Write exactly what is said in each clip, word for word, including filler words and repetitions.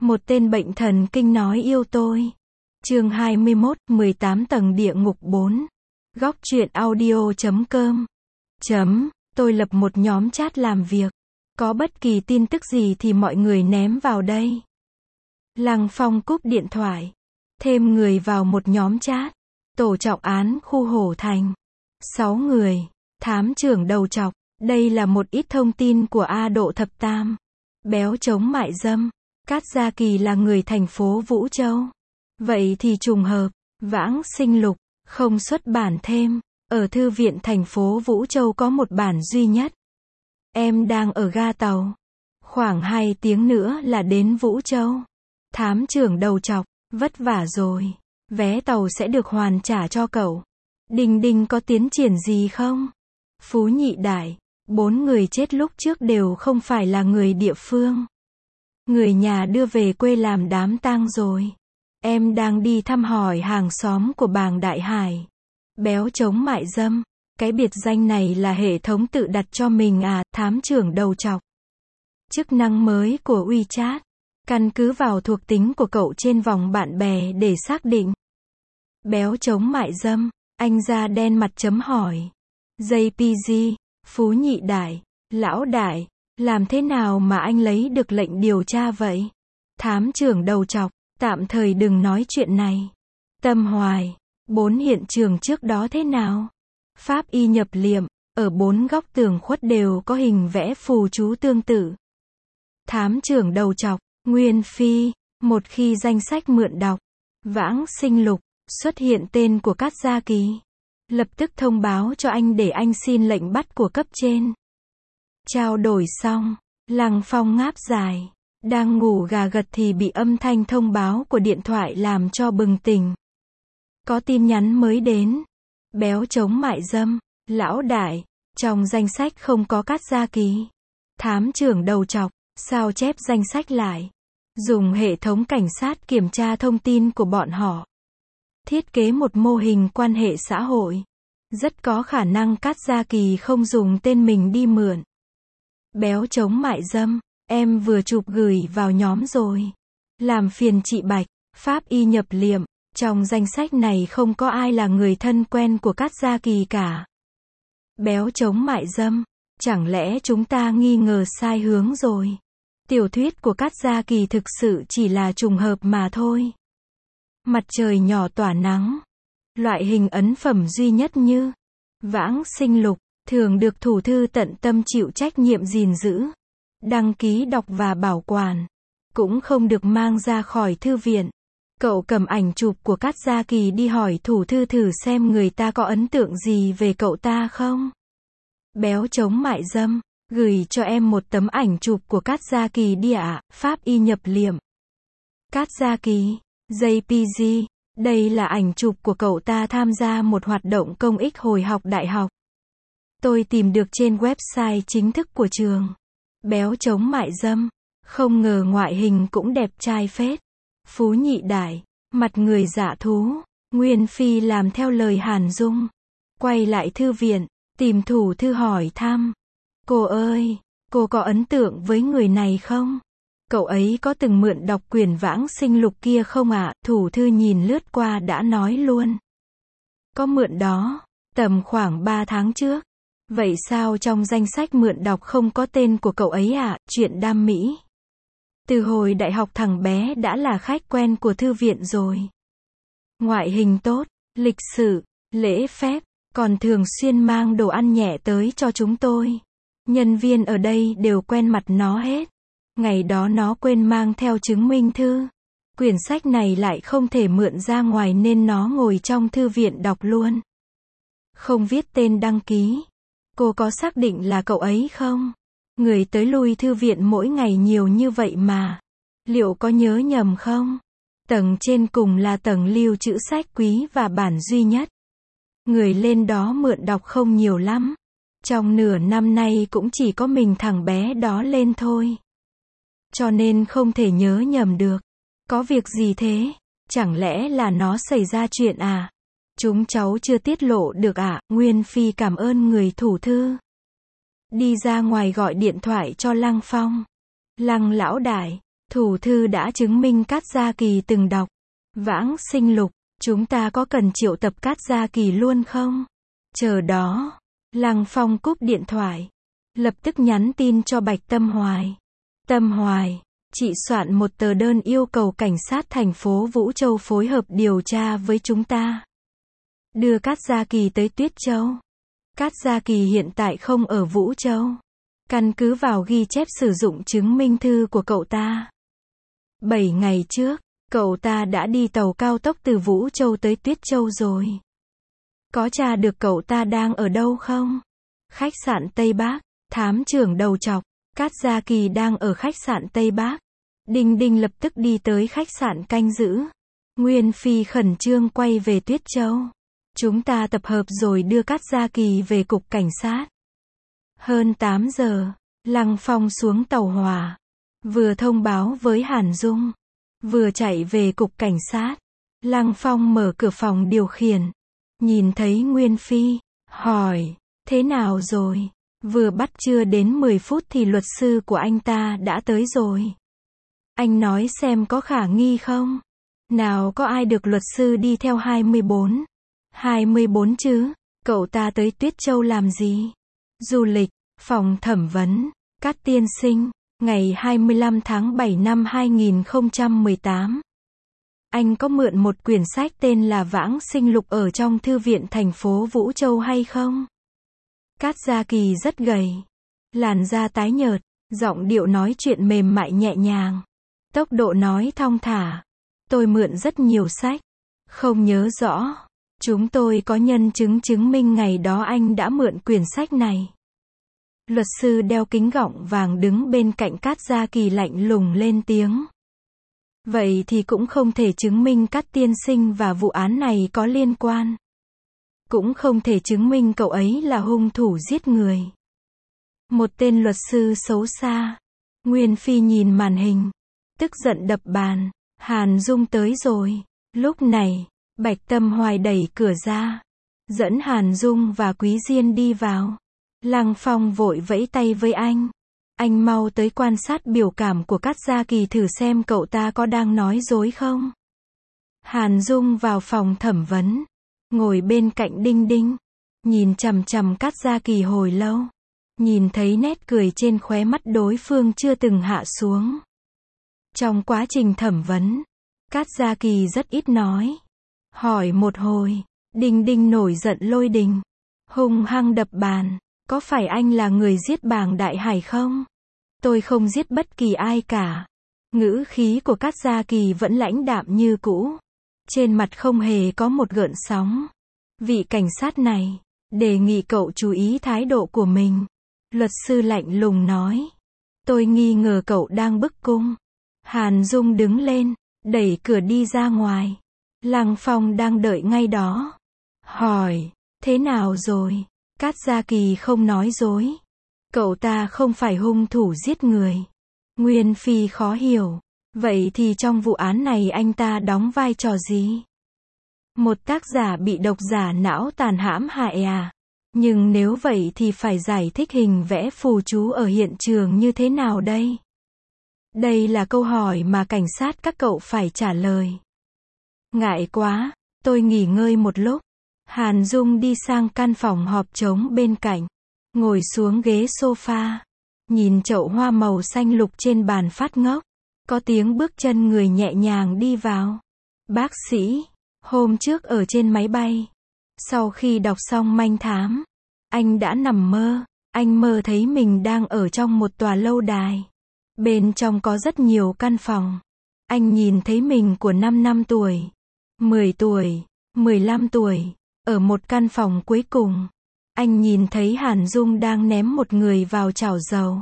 Một tên bệnh thần kinh nói yêu tôi. Chương hai mươi mốt, mười tám tầng địa ngục bốn. Góc truyện audio chấm com. Chấm, tôi lập một nhóm chat làm việc. Có bất kỳ tin tức gì thì mọi người ném vào đây. Lăng Phong cúp điện thoại. Thêm người vào một nhóm chat. Tổ trọng án khu Hổ Thành. Sáu người. Thám trưởng đầu trọc. Đây là một ít thông tin của A Độ Thập Tam. Béo chống mại dâm. Cát Gia Kỳ là người thành phố Vũ Châu. Vậy thì trùng hợp. Vãng Sinh Lục. Không xuất bản thêm. Ở thư viện thành phố Vũ Châu có một bản duy nhất. Em đang ở ga tàu. Khoảng hai tiếng nữa là đến Vũ Châu. Thám trưởng đầu trọc. Vất vả rồi. Vé tàu sẽ được hoàn trả cho cậu. Đình Đình có tiến triển gì không? Phú Nhị Đại. Bốn người chết lúc trước đều không phải là người địa phương. Người nhà đưa về quê làm đám tang rồi. Em đang đi thăm hỏi hàng xóm của Bàng Đại Hải. Béo chống mại dâm. Cái biệt danh này là hệ thống tự đặt cho mình à, thám trưởng đầu trọc. Chức năng mới của WeChat. Căn cứ vào thuộc tính của cậu trên vòng bạn bè để xác định. Béo chống mại dâm. Anh da đen mặt chấm hỏi. jê pê giê. Phú Nhị Đại. Lão Đại. Làm thế nào mà anh lấy được lệnh điều tra vậy? Thám trưởng đầu trọc. Tạm thời đừng nói chuyện này. Tâm Hoài. Bốn hiện trường trước đó thế nào? Pháp y nhập liệm. Ở bốn góc tường khuất đều có hình vẽ phù chú tương tự. Thám trưởng đầu trọc. Nguyên Phi. Một khi danh sách mượn đọc. Vãng Sinh Lục. Xuất hiện tên của Cát Gia Kỳ. Lập tức thông báo cho anh để anh xin lệnh bắt của cấp trên. Trao đổi xong. Lăng Phong ngáp dài. Đang ngủ gà gật thì bị âm thanh thông báo của điện thoại làm cho bừng tỉnh. Có tin nhắn mới đến. Béo chống mại dâm. Lão Đại. Trong danh sách không có Cát Gia Kỳ. Thám trưởng đầu trọc. Sao chép danh sách lại. Dùng hệ thống cảnh sát kiểm tra thông tin của bọn họ. Thiết kế một mô hình quan hệ xã hội. Rất có khả năng Cát Gia Kỳ không dùng tên mình đi mượn. Béo chống mại dâm. Em vừa chụp gửi vào nhóm rồi. Làm phiền chị Bạch. Pháp y nhập liệm. Trong danh sách này không có ai là người thân quen của Cát Gia Kỳ cả. Béo chống mại dâm. Chẳng lẽ chúng ta nghi ngờ sai hướng rồi? Tiểu thuyết của Cát Gia Kỳ thực sự chỉ là trùng hợp mà thôi. Mặt trời nhỏ tỏa nắng. Loại hình ấn phẩm duy nhất như Vãng Sinh Lục thường được thủ thư tận tâm chịu trách nhiệm gìn giữ, đăng ký đọc và bảo quản. Cũng không được mang ra khỏi thư viện. Cậu cầm ảnh chụp của Cát Gia Kỳ đi hỏi thủ thư thử xem người ta có ấn tượng gì về cậu ta không? Béo chống mại dâm. Gửi cho em một tấm ảnh chụp của Cát Gia Kỳ đi ạ. Pháp y nhập liệm. Cát Gia Kỳ. jê pê giê. Đây là ảnh chụp của cậu ta tham gia một hoạt động công ích hồi học đại học. Tôi tìm được trên website chính thức của trường. Béo chống mại dâm. Không ngờ ngoại hình cũng đẹp trai phết. Phú Nhị Đại. Mặt người dạ thú. Nguyên Phi làm theo lời Hàn Dung. Quay lại thư viện. Tìm thủ thư hỏi thăm. Cô ơi, cô có ấn tượng với người này không? Cậu ấy có từng mượn đọc quyển Vãng Sinh Lục kia không ạ? À? Thủ thư nhìn lướt qua đã nói luôn. Có mượn đó, tầm khoảng ba tháng trước. Vậy sao trong danh sách mượn đọc không có tên của cậu ấy ạ? À? Chuyện đam mỹ. Từ hồi đại học thằng bé đã là khách quen của thư viện rồi. Ngoại hình tốt, lịch sự, lễ phép, còn thường xuyên mang đồ ăn nhẹ tới cho chúng tôi. Nhân viên ở đây đều quen mặt nó hết. Ngày đó nó quên mang theo chứng minh thư. Quyển sách này lại không thể mượn ra ngoài nên nó ngồi trong thư viện đọc luôn. Không viết tên đăng ký. Cô có xác định là cậu ấy không? Người tới lui thư viện mỗi ngày nhiều như vậy mà. Liệu có nhớ nhầm không? Tầng trên cùng là tầng lưu trữ sách quý và bản duy nhất. Người lên đó mượn đọc không nhiều lắm. Trong nửa năm nay cũng chỉ có mình thằng bé đó lên thôi. Cho nên không thể nhớ nhầm được. Có việc gì thế? Chẳng lẽ là nó xảy ra chuyện à? Chúng cháu chưa tiết lộ được à? Nguyên Phi cảm ơn người thủ thư. Đi ra ngoài gọi điện thoại cho Lăng Phong. Lăng lão đại. Thủ thư đã chứng minh Cát Gia Kỳ từng đọc Vãng Sinh Lục, chúng ta có cần triệu tập Cát Gia Kỳ luôn không? Chờ đó. Lăng Phong cúp điện thoại. Lập tức nhắn tin cho Bạch Tâm Hoài. Tâm Hoài, chị soạn một tờ đơn yêu cầu cảnh sát thành phố Vũ Châu phối hợp điều tra với chúng ta. Đưa Cát Gia Kỳ tới Tuyết Châu. Cát Gia Kỳ hiện tại không ở Vũ Châu. Căn cứ vào ghi chép sử dụng chứng minh thư của cậu ta. Bảy ngày trước, cậu ta đã đi tàu cao tốc từ Vũ Châu tới Tuyết Châu rồi. Có tra được cậu ta đang ở đâu không? Khách sạn Tây Bắc. Thám trưởng đầu chọc. Cát Gia Kỳ đang ở khách sạn Tây Bắc. Đinh Đinh lập tức đi tới khách sạn canh giữ. Nguyên Phi khẩn trương quay về Tuyết Châu. Chúng ta tập hợp rồi đưa Cát Gia Kỳ về cục cảnh sát. Hơn tám giờ, Lăng Phong xuống tàu hỏa. Vừa thông báo với Hàn Dung. Vừa chạy về cục cảnh sát. Lăng Phong mở cửa phòng điều khiển. Nhìn thấy Nguyên Phi. Hỏi, thế nào rồi? Vừa bắt chưa đến mười phút thì luật sư của anh ta đã tới rồi. Anh nói xem có khả nghi không? Nào có ai được luật sư đi theo hai mươi bốn. hai mươi bốn chứ? Cậu ta tới Tuyết Châu làm gì? Du lịch. Phòng thẩm vấn. Cát tiên sinh. Ngày hai mươi lăm tháng bảy năm hai nghìn không trăm mười tám. Anh có mượn một quyển sách tên là Vãng Sinh Lục ở trong thư viện thành phố Vũ Châu hay không? Cát Gia Kỳ rất gầy. Làn da tái nhợt. Giọng điệu nói chuyện mềm mại nhẹ nhàng. Tốc độ nói thong thả. Tôi mượn rất nhiều sách. Không nhớ rõ. Chúng tôi có nhân chứng chứng minh ngày đó anh đã mượn quyển sách này. Luật sư đeo kính gọng vàng đứng bên cạnh Cát Gia Kỳ lạnh lùng lên tiếng. Vậy thì cũng không thể chứng minh Cát tiên sinh và vụ án này có liên quan. Cũng không thể chứng minh cậu ấy là hung thủ giết người. Một tên luật sư xấu xa. Nguyên Phi nhìn màn hình. Tức giận đập bàn. Hàn Dung tới rồi. Lúc này, Bạch Tâm Hoài đẩy cửa ra. Dẫn Hàn Dung và Quý Diên đi vào. Lăng Phong vội vẫy tay với anh. Anh mau tới quan sát biểu cảm của Cát Gia Kỳ thử xem cậu ta có đang nói dối không. Hàn Dung vào phòng thẩm vấn. Ngồi bên cạnh Đinh Đinh. Nhìn chằm chằm Cát Gia Kỳ hồi lâu. Nhìn thấy nét cười trên khóe mắt đối phương chưa từng hạ xuống. Trong quá trình thẩm vấn, Cát Gia Kỳ rất ít nói. Hỏi một hồi, Đinh Đinh nổi giận lôi đình. Hung hăng đập bàn. Có phải anh là người giết Bàng Đại Hải không? Tôi không giết bất kỳ ai cả. Ngữ khí của Cát Gia Kỳ vẫn lãnh đạm như cũ. Trên mặt không hề có một gợn sóng. Vị cảnh sát này, đề nghị cậu chú ý thái độ của mình. Luật sư lạnh lùng nói. Tôi nghi ngờ cậu đang bức cung. Hàn Dung đứng lên, đẩy cửa đi ra ngoài. Lăng Phong đang đợi ngay đó. Hỏi, thế nào rồi? Cát Gia Kỳ không nói dối. Cậu ta không phải hung thủ giết người. Nguyên Phi khó hiểu. Vậy thì trong vụ án này anh ta đóng vai trò gì? Một tác giả bị độc giả não tàn hãm hại à? Nhưng nếu vậy thì phải giải thích hình vẽ phù chú ở hiện trường như thế nào đây? Đây là câu hỏi mà cảnh sát các cậu phải trả lời. Ngại quá, tôi nghỉ ngơi một lúc. Hàn Dung đi sang căn phòng họp trống bên cạnh. Ngồi xuống ghế sofa. Nhìn chậu hoa màu xanh lục trên bàn phát ngốc. Có tiếng bước chân người nhẹ nhàng đi vào. Bác sĩ, hôm trước ở trên máy bay. Sau khi đọc xong manh thám, anh đã nằm mơ. Anh mơ thấy mình đang ở trong một tòa lâu đài. Bên trong có rất nhiều căn phòng. Anh nhìn thấy mình của năm năm tuổi, mười tuổi, mười lăm tuổi. Ở một căn phòng cuối cùng, anh nhìn thấy Hàn Dung đang ném một người vào chảo dầu.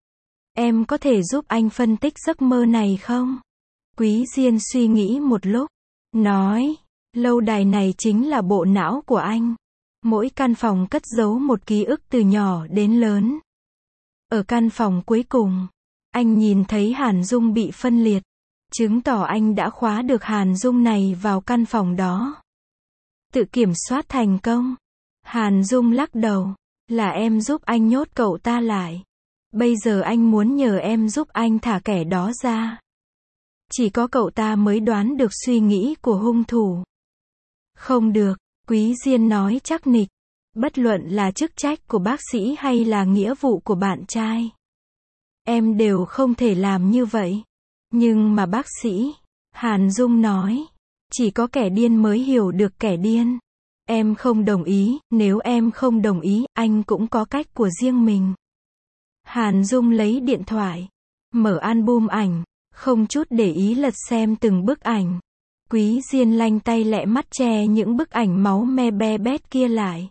Em có thể giúp anh phân tích giấc mơ này không? Quý Diên suy nghĩ một lúc. Nói, lâu đài này chính là bộ não của anh. Mỗi căn phòng cất giấu một ký ức từ nhỏ đến lớn. Ở căn phòng cuối cùng, anh nhìn thấy Hàn Dung bị phân liệt. Chứng tỏ anh đã khóa được Hàn Dung này vào căn phòng đó. Tự kiểm soát thành công. Hàn Dung lắc đầu. Là em giúp anh nhốt cậu ta lại. Bây giờ anh muốn nhờ em giúp anh thả kẻ đó ra. Chỉ có cậu ta mới đoán được suy nghĩ của hung thủ. Không được, Quý Diên nói chắc nịch. Bất luận là chức trách của bác sĩ hay là nghĩa vụ của bạn trai, em đều không thể làm như vậy. Nhưng mà bác sĩ, Hàn Dung nói, chỉ có kẻ điên mới hiểu được kẻ điên. Em không đồng ý, nếu em không đồng ý, anh cũng có cách của riêng mình. Hàn Dung lấy điện thoại, mở album ảnh, không chút để ý lật xem từng bức ảnh. Quý Diên lanh tay lẹ mắt che những bức ảnh máu me be bét kia lại.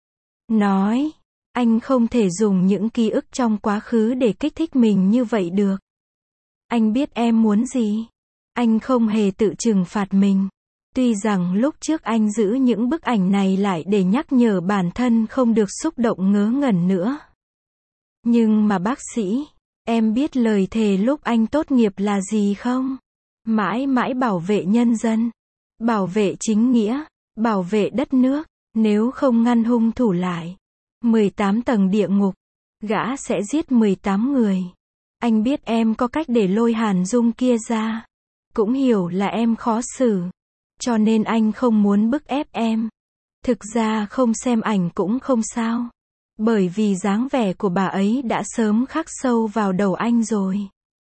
Nói, anh không thể dùng những ký ức trong quá khứ để kích thích mình như vậy được. Anh biết em muốn gì. Anh không hề tự trừng phạt mình. Tuy rằng lúc trước anh giữ những bức ảnh này lại để nhắc nhở bản thân không được xúc động ngớ ngẩn nữa. Nhưng mà bác sĩ, em biết lời thề lúc anh tốt nghiệp là gì không? Mãi mãi bảo vệ nhân dân, bảo vệ chính nghĩa, bảo vệ đất nước. Nếu không ngăn hung thủ lại, mười tám tầng địa ngục, gã sẽ giết mười tám người. Anh biết em có cách để lôi Hàn Dung kia ra. Cũng hiểu là em khó xử. Cho nên anh không muốn bức ép em. Thực ra không xem ảnh cũng không sao. Bởi vì dáng vẻ của bà ấy đã sớm khắc sâu vào đầu anh rồi.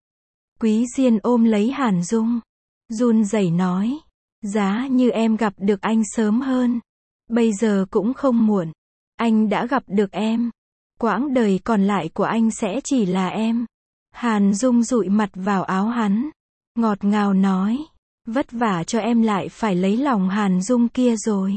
Quý Diên ôm lấy Hàn Dung, run rẩy nói, giá như em gặp được anh sớm hơn, bây giờ cũng không muộn. Anh đã gặp được em. Quãng đời còn lại của anh sẽ chỉ là em. Hàn Dung dụi mặt vào áo hắn, ngọt ngào nói, vất vả cho em lại phải lấy lòng Hàn Dung kia rồi.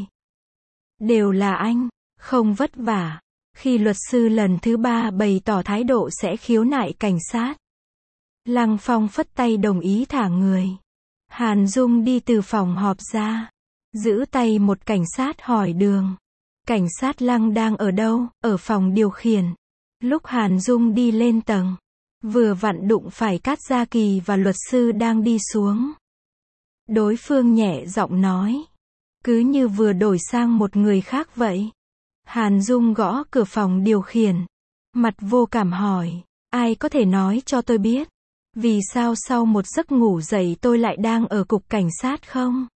Đều là anh, không vất vả. Khi luật sư lần thứ ba bày tỏ thái độ sẽ khiếu nại cảnh sát, Lăng Phong phất tay đồng ý thả người. Hàn Dung đi từ phòng họp ra, giữ tay một cảnh sát hỏi đường. Cảnh sát Lăng đang ở đâu? Ở phòng điều khiển. Lúc Hàn Dung đi lên tầng, vừa vặn đụng phải Cát Gia Kỳ và luật sư đang đi xuống. Đối phương nhẹ giọng nói, cứ như vừa đổi sang một người khác vậy. Hàn Dung gõ cửa phòng điều khiển, mặt vô cảm hỏi, ai có thể nói cho tôi biết, vì sao sau một giấc ngủ dậy tôi lại đang ở cục cảnh sát không?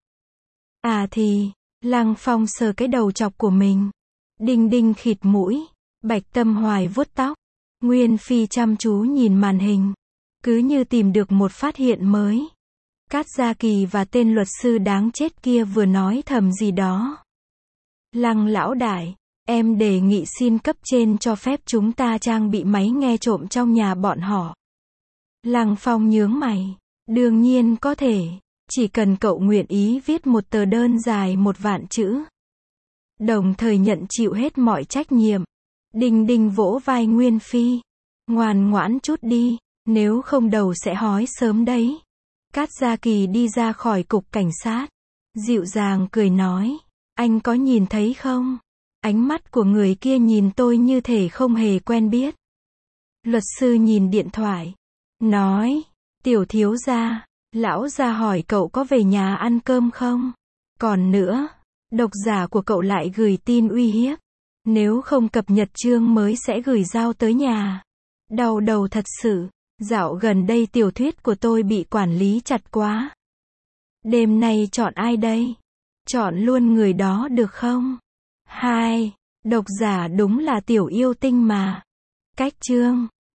À thì, Lăng Phong sờ cái đầu chọc của mình. Đinh Đinh khịt mũi, Bạch Tâm Hoài vuốt tóc. Nguyên Phi chăm chú nhìn màn hình, cứ như tìm được một phát hiện mới. Cát Gia Kỳ và tên luật sư đáng chết kia vừa nói thầm gì đó. Lăng lão đại, em đề nghị xin cấp trên cho phép chúng ta trang bị máy nghe trộm trong nhà bọn họ. Lăng Phong nhướng mày, đương nhiên có thể, chỉ cần cậu nguyện ý viết một tờ đơn dài một vạn chữ, đồng thời nhận chịu hết mọi trách nhiệm. Đinh Đinh vỗ vai Nguyên Phi, ngoan ngoãn chút đi, nếu không đầu sẽ hói sớm đấy. Cát Gia Kỳ đi ra khỏi cục cảnh sát, dịu dàng cười nói, anh có nhìn thấy không? Ánh mắt của người kia nhìn tôi như thể không hề quen biết. Luật sư nhìn điện thoại, nói, tiểu thiếu gia, lão gia hỏi cậu có về nhà ăn cơm không? Còn nữa, độc giả của cậu lại gửi tin uy hiếp, nếu không cập nhật chương mới sẽ gửi dao tới nhà. Đau đầu thật sự, dạo gần đây tiểu thuyết của tôi bị quản lý chặt quá. Đêm nay chọn ai đây? Chọn luôn người đó được không? Hai, độc giả đúng là tiểu yêu tinh mà. Cách chương